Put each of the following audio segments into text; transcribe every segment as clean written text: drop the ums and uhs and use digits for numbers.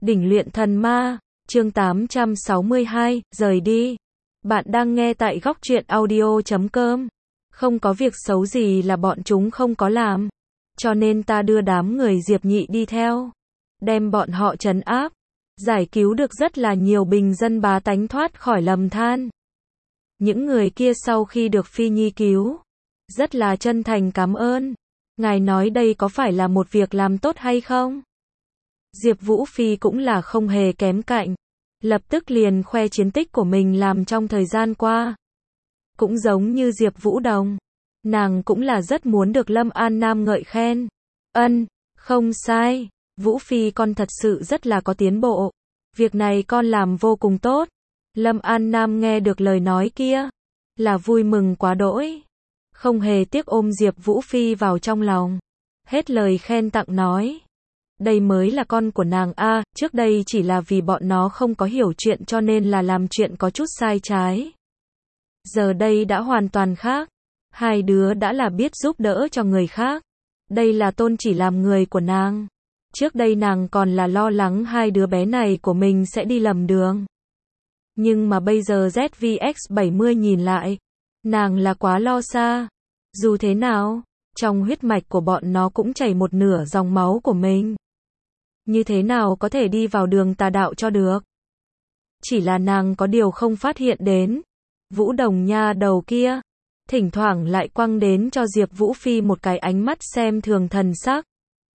Đỉnh luyện thần ma, chương 862, rời đi. Bạn đang nghe tại góc truyện audio.com. Không có việc xấu gì là bọn chúng không có làm. Cho nên ta đưa đám người Diệp Nhị đi theo. Đem bọn họ trấn áp. Giải cứu được rất là nhiều bình dân bá tánh thoát khỏi lầm than. Những người kia sau khi được Phi Nhi cứu, rất là chân thành cảm ơn. Ngài nói đây có phải là một việc làm tốt hay không? Diệp Vũ Phi cũng là không hề kém cạnh. Lập tức liền khoe chiến tích của mình làm trong thời gian qua. Cũng giống như Diệp Vũ Đồng. Nàng cũng là rất muốn được Lâm An Nam ngợi khen. Không sai. Vũ Phi con thật sự rất là có tiến bộ. Việc này con làm vô cùng tốt. Lâm An Nam nghe được lời nói kia. Là vui mừng quá đỗi. Không hề tiếc ôm Diệp Vũ Phi vào trong lòng. Hết lời khen tặng nói. Đây mới là con của nàng a, trước đây chỉ là vì bọn nó không có hiểu chuyện cho nên là làm chuyện có chút sai trái. Giờ đây đã hoàn toàn khác. Hai đứa đã là biết giúp đỡ cho người khác. Đây là tôn chỉ làm người của nàng. Trước đây nàng còn là lo lắng hai đứa bé này của mình sẽ đi lầm đường. Nhưng mà bây giờ ZVX70 nhìn lại, nàng là quá lo xa. Dù thế nào, trong huyết mạch của bọn nó cũng chảy một nửa dòng máu của mình. Như thế nào có thể đi vào đường tà đạo cho được? Chỉ là nàng có điều không phát hiện đến. Vũ Đồng nha đầu kia, thỉnh thoảng lại quăng đến cho Diệp Vũ Phi một cái ánh mắt xem thường thần sắc.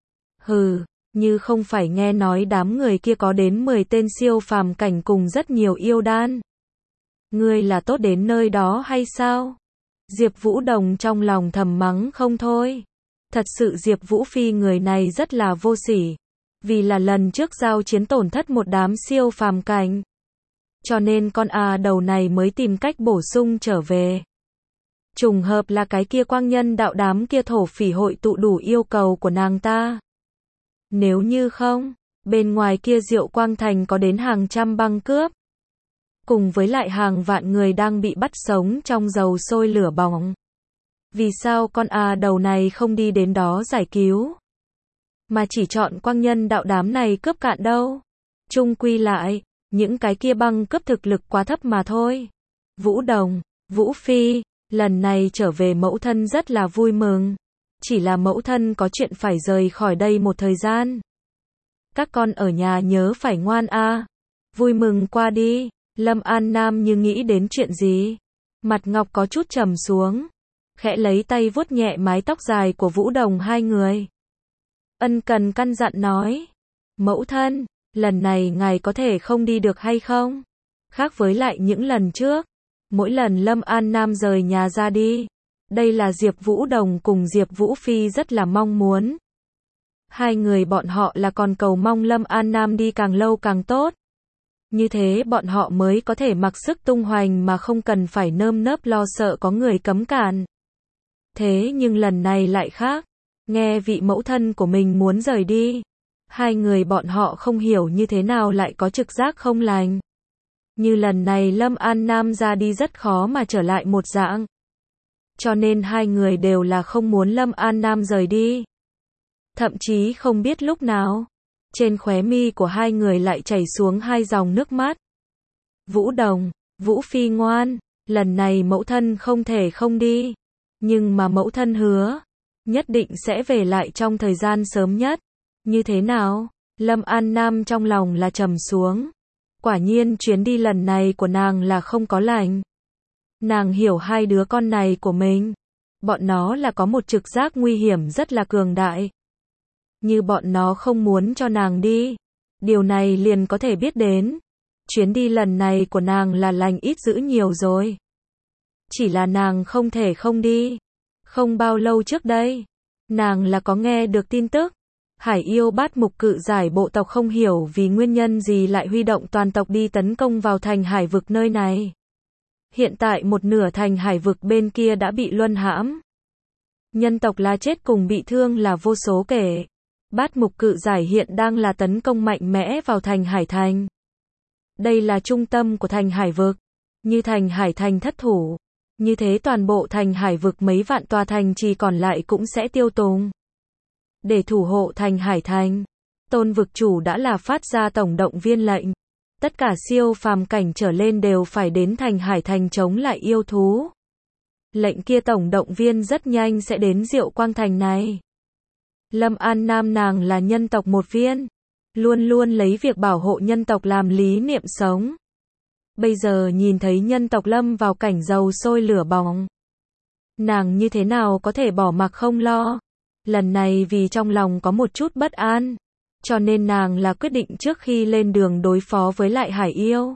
Hừ, như không phải nghe nói đám người kia có đến 10 tên siêu phàm cảnh cùng rất nhiều yêu đan. Ngươi là tốt đến nơi đó hay sao? Diệp Vũ Đồng trong lòng thầm mắng không thôi. Thật sự Diệp Vũ Phi người này rất là vô sỉ. Vì là lần trước giao chiến tổn thất một đám siêu phàm cảnh. Cho nên con đầu này mới tìm cách bổ sung trở về. Trùng hợp là cái kia quang nhân đạo đám kia thổ phỉ hội tụ đủ yêu cầu của nàng ta. Nếu như không, bên ngoài kia Diệu Quang Thành có đến hàng trăm băng cướp. Cùng với lại hàng vạn người đang bị bắt sống trong dầu sôi lửa bỏng. Vì sao con đầu này không đi đến đó giải cứu? Mà chỉ chọn quang nhân đạo đám này cướp cạn đâu. Chung quy lại, những cái kia băng cướp thực lực quá thấp mà thôi. Vũ Đồng, Vũ Phi, lần này trở về mẫu thân rất là vui mừng. Chỉ là mẫu thân có chuyện phải rời khỏi đây một thời gian. Các con ở nhà nhớ phải ngoan Vui mừng qua đi. Lâm An Nam như nghĩ đến chuyện gì. Mặt Ngọc có chút trầm xuống. Khẽ lấy tay vuốt nhẹ mái tóc dài của Vũ Đồng hai người. Ân cần căn dặn nói. Mẫu thân, lần này ngài có thể không đi được hay không? Khác với lại những lần trước. Mỗi lần Lâm An Nam rời nhà ra đi. Đây là Diệp Vũ Đồng cùng Diệp Vũ Phi rất là mong muốn. Hai người bọn họ là còn cầu mong Lâm An Nam đi càng lâu càng tốt. Như thế bọn họ mới có thể mặc sức tung hoành mà không cần phải nơm nớp lo sợ có người cấm cản. Thế nhưng lần này lại khác. Nghe vị mẫu thân của mình muốn rời đi. Hai người bọn họ không hiểu như thế nào lại có trực giác không lành. Như lần này Lâm An Nam ra đi rất khó mà trở lại một dạng. Cho nên hai người đều là không muốn Lâm An Nam rời đi. Thậm chí không biết lúc nào, trên khóe mi của hai người lại chảy xuống hai dòng nước mắt. Vũ Đồng, Vũ Phi ngoan, lần này mẫu thân không thể không đi. Nhưng mà mẫu thân hứa, nhất định sẽ về lại trong thời gian sớm nhất. Như thế nào? Lâm An Nam trong lòng là trầm xuống. Quả nhiên chuyến đi lần này của nàng là không có lành. Nàng hiểu hai đứa con này của mình. Bọn nó là có một trực giác nguy hiểm rất là cường đại. Như bọn nó không muốn cho nàng đi. Điều này liền có thể biết đến. Chuyến đi lần này của nàng là lành ít dữ nhiều rồi. Chỉ là nàng không thể không đi. Không bao lâu trước đây, nàng là có nghe được tin tức. Hải yêu bát mục cự giải bộ tộc không hiểu vì nguyên nhân gì lại huy động toàn tộc đi tấn công vào thành hải vực nơi này. Hiện tại một nửa thành hải vực bên kia đã bị luân hãm. Nhân tộc là chết cùng bị thương là vô số kể. Bát mục cự giải hiện đang là tấn công mạnh mẽ vào thành hải thành. Đây là trung tâm của thành hải vực. Như thành hải thành thất thủ. Như thế toàn bộ thành hải vực mấy vạn tòa thành trì còn lại cũng sẽ tiêu tùng. Để thủ hộ thành hải thành, Tôn vực chủ đã là phát ra tổng động viên lệnh. Tất cả siêu phàm cảnh trở lên đều phải đến thành Hải Thành chống lại yêu thú. Lệnh kia tổng động viên rất nhanh sẽ đến Diệu Quang Thành này. Lâm An Nam nàng là nhân tộc một viên. Luôn luôn lấy việc bảo hộ nhân tộc làm lý niệm sống. Bây giờ nhìn thấy nhân tộc lâm vào cảnh dầu sôi lửa bỏng. Nàng như thế nào có thể bỏ mặc không lo. Lần này vì trong lòng có một chút bất an. Cho nên nàng là quyết định trước khi lên đường đối phó với lại hải yêu.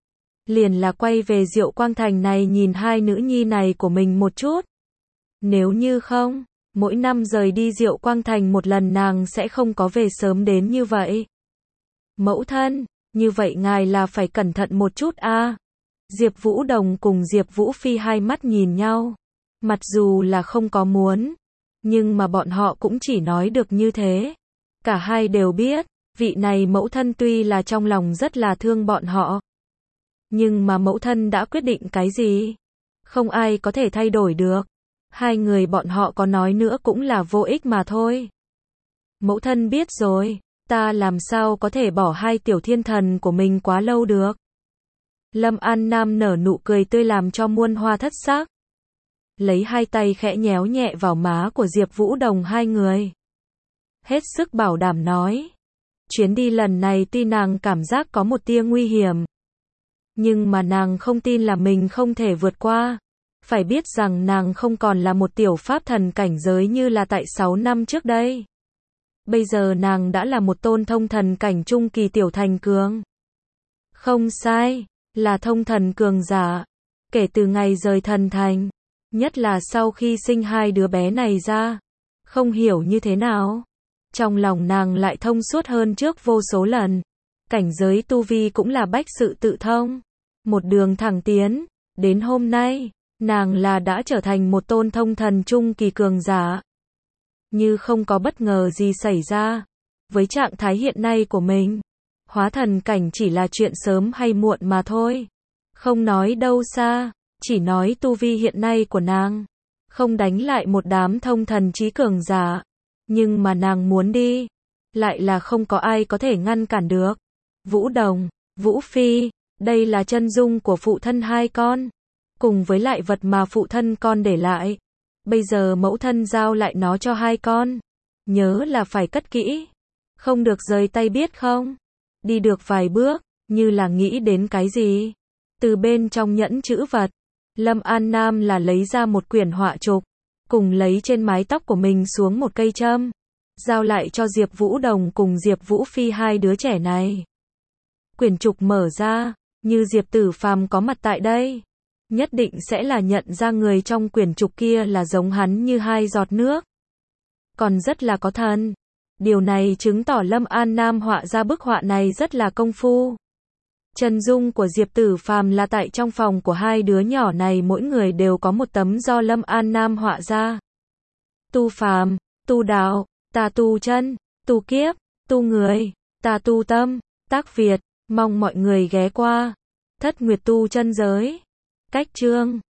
Liền là quay về Diệu Quang Thành này nhìn hai nữ nhi này của mình một chút. Nếu như không, mỗi năm rời đi Diệu Quang Thành một lần nàng sẽ không có về sớm đến như vậy. Mẫu thân, như vậy ngài là phải cẩn thận một chút a. Diệp Vũ Đồng cùng Diệp Vũ Phi hai mắt nhìn nhau. Mặc dù là không có muốn, nhưng mà bọn họ cũng chỉ nói được như thế. Cả hai đều biết, vị này mẫu thân tuy là trong lòng rất là thương bọn họ. Nhưng mà mẫu thân đã quyết định cái gì? Không ai có thể thay đổi được. Hai người bọn họ có nói nữa cũng là vô ích mà thôi. Mẫu thân biết rồi, ta làm sao có thể bỏ hai tiểu thiên thần của mình quá lâu được. Lâm An Nam nở nụ cười tươi làm cho muôn hoa thất sắc. Lấy hai tay khẽ nhéo nhẹ vào má của Diệp Vũ Đồng hai người. Hết sức bảo đảm nói. Chuyến đi lần này tuy nàng cảm giác có một tia nguy hiểm. Nhưng mà nàng không tin là mình không thể vượt qua. Phải biết rằng nàng không còn là một tiểu pháp thần cảnh giới như là tại 6 năm trước đây. Bây giờ nàng đã là một tôn thông thần cảnh trung kỳ tiểu thành cường. Không sai, là thông thần cường giả. Kể từ ngày rời thần thành, nhất là sau khi sinh hai đứa bé này ra, không hiểu như thế nào. Trong lòng nàng lại thông suốt hơn trước vô số lần. Cảnh giới tu vi cũng là bách sự tự thông. Một đường thẳng tiến, đến hôm nay, nàng là đã trở thành một tôn thông thần trung kỳ cường giả. Như không có bất ngờ gì xảy ra, với trạng thái hiện nay của mình, hóa thần cảnh chỉ là chuyện sớm hay muộn mà thôi. Không nói đâu xa, chỉ nói tu vi hiện nay của nàng, không đánh lại một đám thông thần trí cường giả. Nhưng mà nàng muốn đi, lại là không có ai có thể ngăn cản được. Vũ Đồng, Vũ Phi, đây là chân dung của phụ thân hai con, cùng với lại vật mà phụ thân con để lại. Bây giờ mẫu thân giao lại nó cho hai con. Nhớ là phải cất kỹ, không được rời tay biết không? Đi được vài bước, như là nghĩ đến cái gì. Từ bên trong nhẫn chữ vật, Lâm An Nam là lấy ra một quyển họa trục, cùng lấy trên mái tóc của mình xuống một cây châm, giao lại cho Diệp Vũ Đồng cùng Diệp Vũ Phi hai đứa trẻ này. Quyển trục mở ra, như Diệp Tử Phàm có mặt tại đây, nhất định sẽ là nhận ra người trong quyển trục kia là giống hắn như hai giọt nước. Còn rất là có thần. Điều này chứng tỏ Lâm An Nam họa ra bức họa này rất là công phu. Chân dung của Diệp Tử Phàm là tại trong phòng của hai đứa nhỏ này mỗi người đều có một tấm do Lâm An Nam họa ra. Tu phàm, tu đạo, ta tu chân, tu kiếp, tu người, ta tu tâm, tác Việt, mong mọi người ghé qua. Thất Nguyệt tu chân giới. Cách chương